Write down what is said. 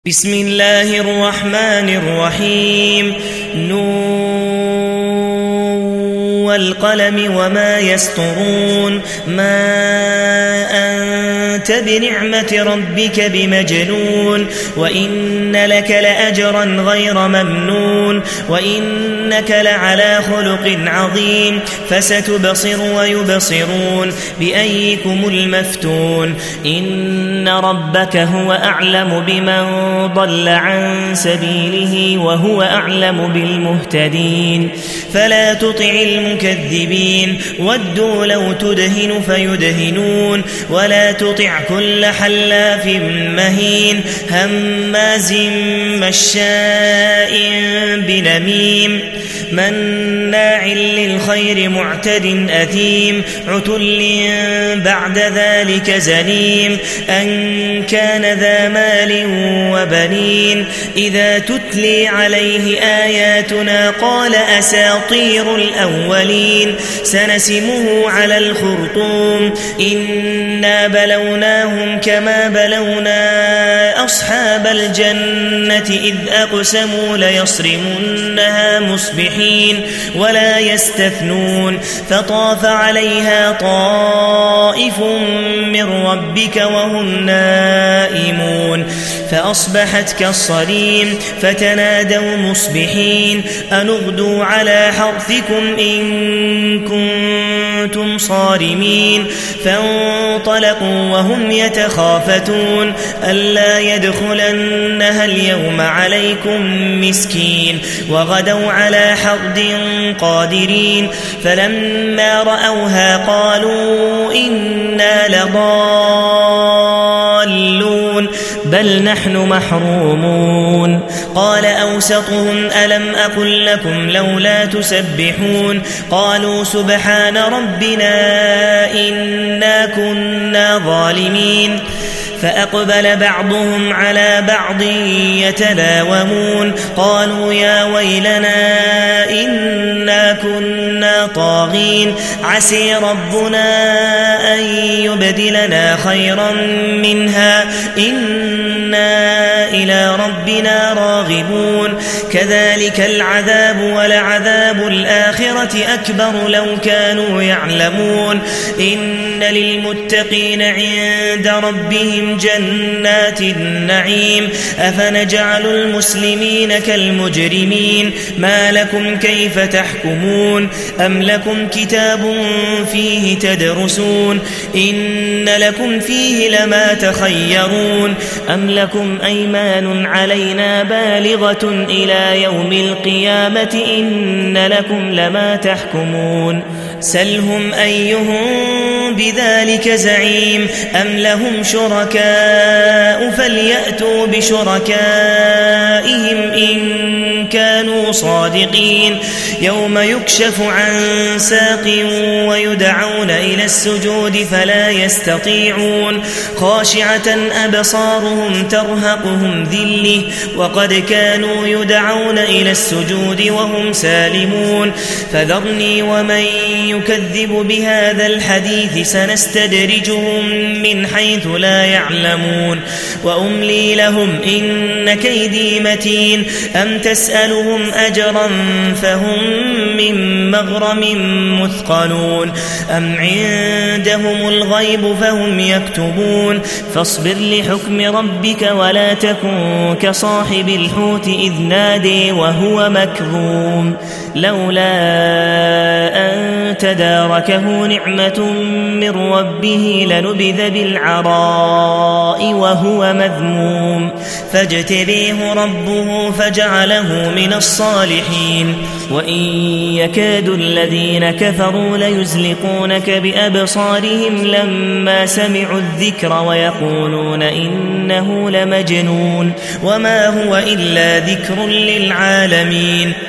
بسم الله الرحمن الرحيم والقلم وما يسطرون ما أنت بنعمة ربك بمجنون وإن لك لأجرا غير ممنون وإنك لعلى خلق عظيم فستبصر ويبصرون بأيكم المفتون إن ربك هو أعلم بمن ضل عن سبيله وهو أعلم بالمهتدين فلا تطع المكذبين ودوا لو تدهن فيدهنون ولا تطع كل حلاف مهين هماز مشاء بنميم مناع للخير معتد أثيم عتل بعد ذلك زنيم أن كان ذا مال وبنين إذا تتلي عليه آياتنا قال أساطير الأولين سنسمه على الخرطوم إنا بلوناهم كما بلونا أصحاب الجنة إذ أقسموا ليصرمنها مصبحين ولا يستثنون فطاف عليها طائف من ربك وهم نائمون فأصبحت كالصريم فتنادوا مصبحين أن اغدوا على حرثكم إن كنتم صارمين فانطلقوا وهم يتخافتون ألا يدخلنها اليوم عليكم مسكين وغدوا على حرد قادرين فلما رأوها قالوا إنا لضالون بل نحن محرومون قال أوسطهم ألم أقل لكم لولا تسبحون قالوا سبحان ربنا إنا كنا ظالمين فأقبل بعضهم على بعض يتلاومون قالوا يا ويلنا إنا كنا طاغين عسي ربنا أن يبدلنا خيرا منها إنا إلى ربنا راغبون كذلك العذاب ولعذاب الآخرة أكبر لو كانوا يعلمون إن للمتقين عند ربهم جنات النعيم أفنجعل المسلمين كالمجرمين ما لكم كيف تحكمون أم لكم كتاب فيه تدرسون إن لكم فيه لما تخيرون أم لكم أيمان علينا بالغة إلى يوم القيامة إن لكم لما تحكمون سلهم أيهم بذلك زعيم أم لهم شركاء فليأتوا بشركائهم إن كانوا صادقين يوم يكشف عن ساق ويدعون إلى السجود فلا يستطيعون خاشعة أبصارهم ترهقهم ذلة وقد كانوا يدعون إلى السجود وهم سالمون فذرني ومن يكذب بهذا الحديث سنستدرجهم من حيث لا يعلمون وأملي لهم إن كيدي متين أم تسألهم أجرا فهم من مغرم مثقلون أم عندهم الغيب فهم يكتبون فاصبر لحكم ربك ولا تكن كصاحب الحوت إذ نادي وهو مكظوم لولا أن تداركه نعمة من ربه لنبذ بالعراء وهو مذموم فاجتبيه ربه فجعله من الصالحين وإن يكاد الذين كفروا ليزلقونك بأبصارهم لما سمعوا الذكر ويقولون إنه لمجنون وما هو إلا ذكر للعالمين